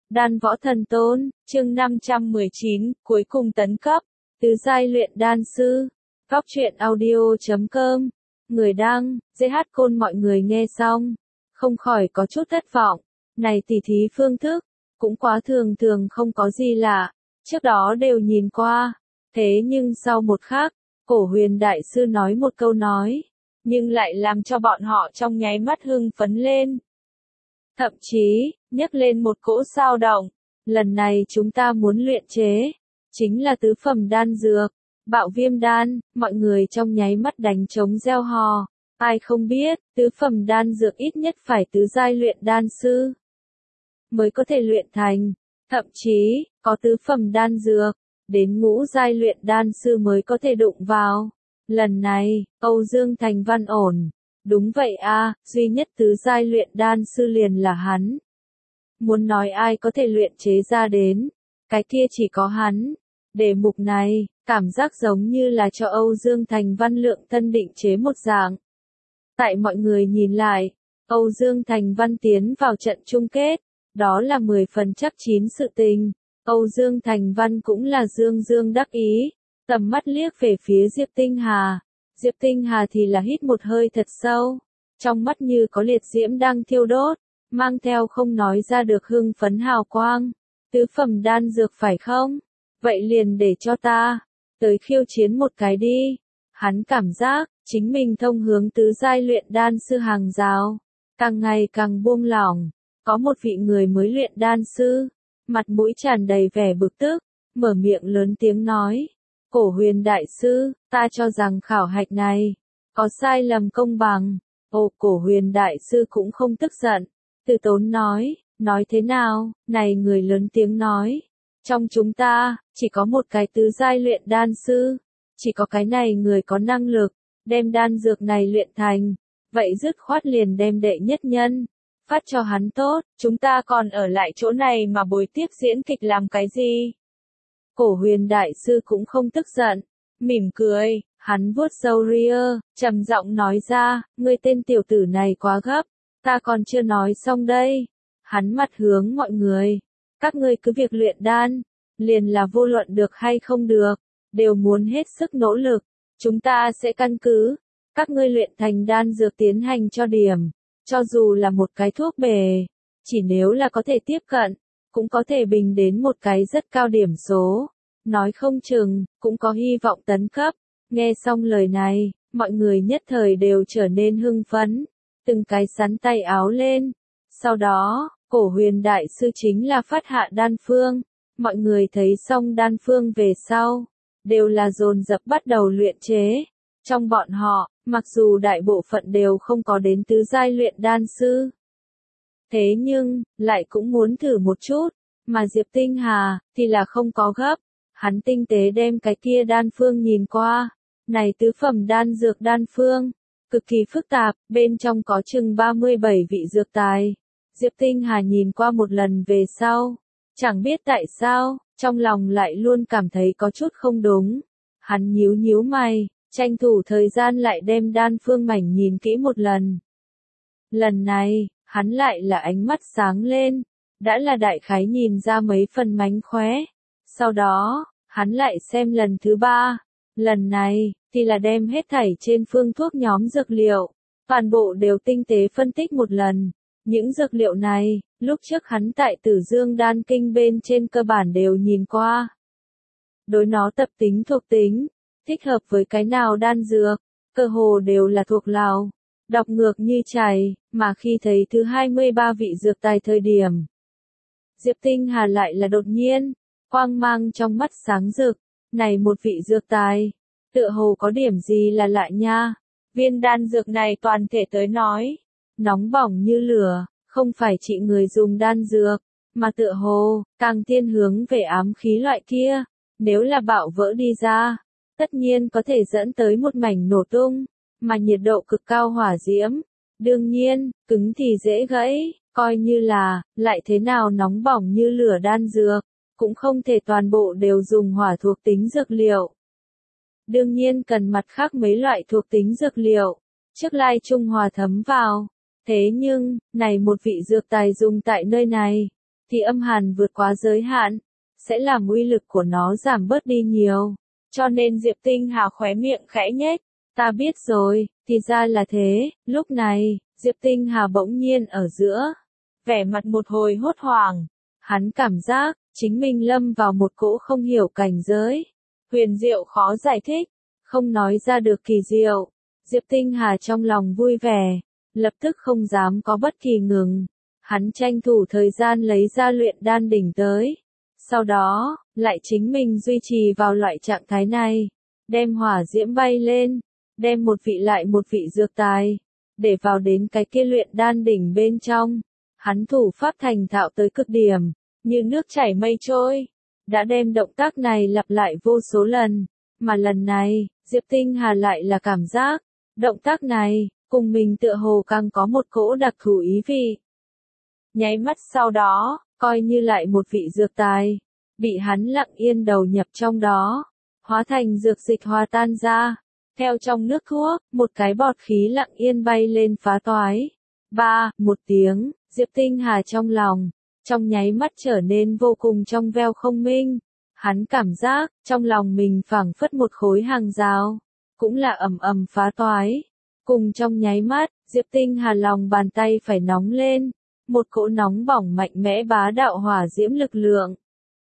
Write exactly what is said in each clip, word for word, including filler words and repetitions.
Đan võ thần tôn, chương năm trăm mười chín, cuối cùng tấn cấp, tứ giai luyện đan sư. Góc truyện audio chấm com, người đăng, giê hát Côn. Mọi người nghe xong, không khỏi có chút thất vọng. Này tỉ thí phương thức, cũng quá thường thường, không có gì lạ, trước đó đều nhìn qua. Thế nhưng sau một khắc, Cổ Huyền đại sư nói một câu nói, nhưng lại làm cho bọn họ trong nháy mắt hưng phấn lên. Thậm chí, nhấc lên một cỗ sao động. Lần này chúng ta muốn luyện chế, chính là tứ phẩm đan dược, bạo viêm đan. Mọi người trong nháy mắt đánh trống reo hò. Ai không biết, tứ phẩm đan dược ít nhất phải tứ giai luyện đan sư mới có thể luyện thành. Thậm chí, có tứ phẩm đan dược, đến ngũ giai luyện đan sư mới có thể đụng vào. Lần này, Âu Dương Thành Văn ổn. Đúng vậy a, duy nhất tứ giai luyện đan sư liền là hắn. Muốn nói ai có thể luyện chế ra đến, cái kia chỉ có hắn. Đề mục này, cảm giác giống như là cho Âu Dương Thành Văn lượng thân định chế một dạng. Tại mọi người nhìn lại, Âu Dương Thành Văn tiến vào trận chung kết, đó là mười phần chắc chín sự tình. Âu Dương Thành Văn cũng là dương dương đắc ý, tầm mắt liếc về phía Diệp Tinh Hà. Diệp Tinh Hà thì là hít một hơi thật sâu, trong mắt như có liệt diễm đang thiêu đốt, mang theo không nói ra được hưng phấn hào quang. Tứ phẩm đan dược phải không? Vậy liền để cho ta tới khiêu chiến một cái đi. Hắn cảm giác chính mình thông hướng tứ giai luyện đan sư hàng rào, càng ngày càng buông lỏng. Có một vị người mới luyện đan sư, mặt mũi tràn đầy vẻ bực tức, mở miệng lớn tiếng nói. Cổ Huyền đại sư, ta cho rằng khảo hạch này có sai lầm công bằng. Ồ, Cổ Huyền đại sư cũng không tức giận, từ tốn nói, nói thế nào? Này người lớn tiếng nói, trong chúng ta chỉ có một cái tứ giai luyện đan sư, chỉ có cái này người có năng lực đem đan dược này luyện thành, vậy dứt khoát liền đem đệ nhất nhân phát cho hắn tốt, chúng ta còn ở lại chỗ này mà bồi tiếp diễn kịch làm cái gì? Cổ Huyền đại sư cũng không tức giận, mỉm cười, hắn vuốt râu ria, trầm giọng nói ra, ngươi tên tiểu tử này quá gấp, ta còn chưa nói xong đây. Hắn mặt hướng mọi người, các ngươi cứ việc luyện đan, liền là vô luận được hay không được, đều muốn hết sức nỗ lực, chúng ta sẽ căn cứ các ngươi luyện thành đan dược tiến hành cho điểm, cho dù là một cái thuốc bề, chỉ nếu là có thể tiếp cận, cũng có thể bình đến một cái rất cao điểm số, nói không chừng, cũng có hy vọng tấn cấp. Nghe xong lời này, mọi người nhất thời đều trở nên hưng phấn, từng cái sắn tay áo lên. Sau đó, Cổ Huyền đại sư chính là phát hạ đan phương, mọi người thấy xong đan phương về sau, đều là dồn dập bắt đầu luyện chế. Trong bọn họ, mặc dù đại bộ phận đều không có đến tứ giai luyện đan sư, thế nhưng, lại cũng muốn thử một chút, mà Diệp Tinh Hà, thì là không có gấp. Hắn tinh tế đem cái kia đan phương nhìn qua, này tứ phẩm đan dược đan phương, cực kỳ phức tạp, bên trong có chừng ba mươi bảy vị dược tài. Diệp Tinh Hà nhìn qua một lần về sau, chẳng biết tại sao, trong lòng lại luôn cảm thấy có chút không đúng. Hắn nhíu nhíu mày, tranh thủ thời gian lại đem đan phương mảnh nhìn kỹ một lần. Lần này, hắn lại là ánh mắt sáng lên, đã là đại khái nhìn ra mấy phần mánh khóe. Sau đó, hắn lại xem lần thứ ba, lần này, thì là đem hết thảy trên phương thuốc nhóm dược liệu, toàn bộ đều tinh tế phân tích một lần. Những dược liệu này, lúc trước hắn tại Tử Dương Đan Kinh bên trên cơ bản đều nhìn qua. Đối nó tập tính thuộc tính, thích hợp với cái nào đan dược, cơ hồ đều là thuộc lào, đọc ngược như chảy, mà khi thấy thứ hai mươi ba vị dược tài thời điểm, Diệp Tinh Hà lại là đột nhiên, quang mang trong mắt sáng rực, này một vị dược tài, tựa hồ có điểm gì là lạ nha. Viên đan dược này toàn thể tới nói, nóng bỏng như lửa, không phải trị người dùng đan dược, mà tựa hồ, càng thiên hướng về ám khí loại kia, nếu là bạo vỡ đi ra, tất nhiên có thể dẫn tới một mảnh nổ tung, mà nhiệt độ cực cao hỏa diễm, đương nhiên, cứng thì dễ gãy, coi như là, lại thế nào nóng bỏng như lửa đan dược, cũng không thể toàn bộ đều dùng hỏa thuộc tính dược liệu. Đương nhiên cần mặt khác mấy loại thuộc tính dược liệu, trước lai trung hòa thấm vào. Thế nhưng, này một vị dược tài dùng tại nơi này, thì âm hàn vượt quá giới hạn, sẽ làm uy lực của nó giảm bớt đi nhiều. Cho nên Diệp Tinh Hà khóe miệng khẽ nhếch, ta biết rồi, thì ra là thế. Lúc này, Diệp Tinh Hà bỗng nhiên ở giữa, vẻ mặt một hồi hốt hoảng, hắn cảm giác, chính mình lâm vào một cỗ không hiểu cảnh giới, huyền diệu khó giải thích, không nói ra được kỳ diệu. Diệp Tinh Hà trong lòng vui vẻ, lập tức không dám có bất kỳ ngừng, hắn tranh thủ thời gian lấy ra luyện đan đỉnh tới. Sau đó, lại chính mình duy trì vào loại trạng thái này, đem hỏa diễm bay lên, đem một vị lại một vị dược tài, để vào đến cái kia luyện đan đỉnh bên trong. Hắn thủ pháp thành thạo tới cực điểm, như nước chảy mây trôi, đã đem động tác này lặp lại vô số lần, mà lần này, Diệp Tinh Hà lại là cảm giác, động tác này, cùng mình tựa hồ càng có một cỗ đặc thù ý vị. Nháy mắt sau đó, coi như lại một vị dược tài, bị hắn lặng yên đầu nhập trong đó, hóa thành dược dịch hòa tan ra, theo trong nước thuốc, một cái bọt khí lặng yên bay lên phá toái. Ba, một tiếng, Diệp Tinh Hà trong lòng, trong nháy mắt trở nên vô cùng trong veo không minh. Hắn cảm giác, trong lòng mình phảng phất một khối hàng rào, cũng là ầm ầm phá toái. Cùng trong nháy mắt, Diệp Tinh Hà lòng bàn tay phải nóng lên, một cỗ nóng bỏng mạnh mẽ bá đạo hỏa diễm lực lượng.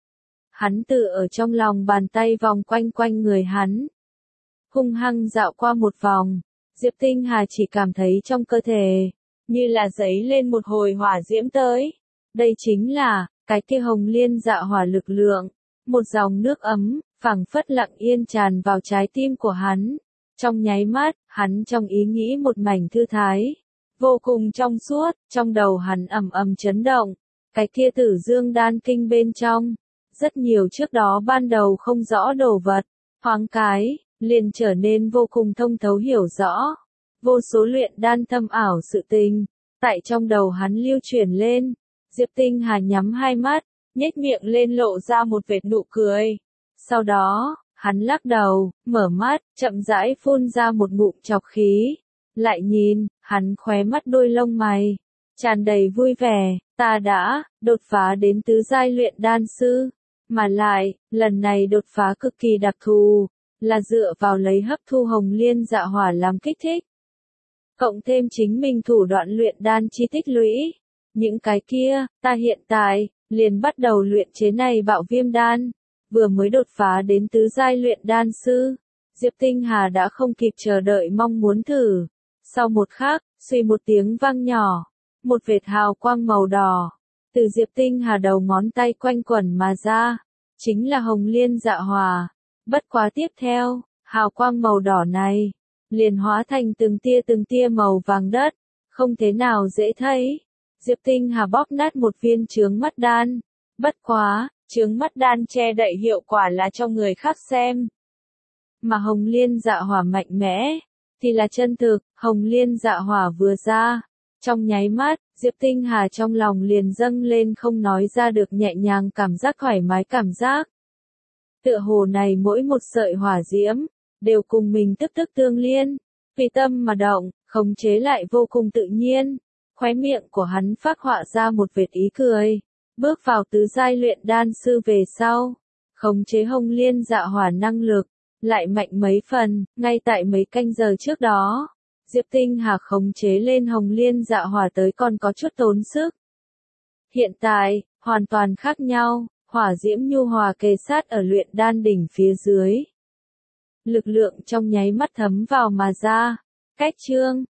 Hắn tự ở trong lòng bàn tay vòng quanh quanh người hắn, hung hăng dạo qua một vòng, Diệp Tinh Hà chỉ cảm thấy trong cơ thể, như là giấy lên một hồi hỏa diễm tới. Đây chính là, cái kia hồng liên dạ hỏa lực lượng, một dòng nước ấm, phảng phất lặng yên tràn vào trái tim của hắn. Trong nháy mắt, hắn trong ý nghĩ một mảnh thư thái, vô cùng trong suốt, trong đầu hắn ầm ầm chấn động, cái kia tử dương đan kinh bên trong, rất nhiều trước đó ban đầu không rõ đồ vật, thoáng cái, liền trở nên vô cùng thông thấu hiểu rõ. Vô số luyện đan thâm ảo sự tình, tại trong đầu hắn lưu chuyển lên. Diệp Tinh Hà nhắm hai mắt, nhếch miệng lên lộ ra một vệt nụ cười. Sau đó, hắn lắc đầu, mở mắt, chậm rãi phun ra một ngụm trọc khí. Lại nhìn, hắn khóe mắt đôi lông mày, tràn đầy vui vẻ, ta đã đột phá đến tứ giai luyện đan sư, mà lại, lần này đột phá cực kỳ đặc thù, là dựa vào lấy hấp thu hồng liên dạ hỏa làm kích thích. Cộng thêm chính mình thủ đoạn luyện đan chi tích lũy, những cái kia, ta hiện tại, liền bắt đầu luyện chế này bạo viêm đan, vừa mới đột phá đến tứ giai luyện đan sư. Diệp Tinh Hà đã không kịp chờ đợi mong muốn thử. Sau một khắc, suy một tiếng vang nhỏ, một vệt hào quang màu đỏ, từ Diệp Tinh Hà đầu ngón tay quanh quẩn mà ra, chính là hồng liên dạ hỏa. Bất quá tiếp theo, hào quang màu đỏ này, liền hóa thành từng tia từng tia màu vàng đất, không thế nào dễ thấy. Diệp Tinh Hà bóp nát một viên chướng mắt đan, bất quá, chướng mắt đan che đậy hiệu quả là cho người khác xem. Mà hồng liên dạ hỏa mạnh mẽ, thì là chân thực. Hồng liên dạ hỏa vừa ra, trong nháy mắt, Diệp Tinh Hà trong lòng liền dâng lên không nói ra được nhẹ nhàng cảm giác thoải mái cảm giác. Tựa hồ này mỗi một sợi hỏa diễm, đều cùng mình tức tức tương liên, tùy tâm mà động, khống chế lại vô cùng tự nhiên. Khóe miệng của hắn phác họa ra một vệt ý cười, bước vào tứ giai luyện đan sư về sau, khống chế hồng liên dạ hỏa năng lực, lại mạnh mấy phần. Ngay tại mấy canh giờ trước đó, Diệp Tinh Hà khống chế lên hồng liên dạ hỏa tới còn có chút tốn sức. Hiện tại, hoàn toàn khác nhau, hỏa diễm nhu hòa kề sát ở luyện đan đỉnh phía dưới. Lực lượng trong nháy mắt thấm vào mà ra. Cách chương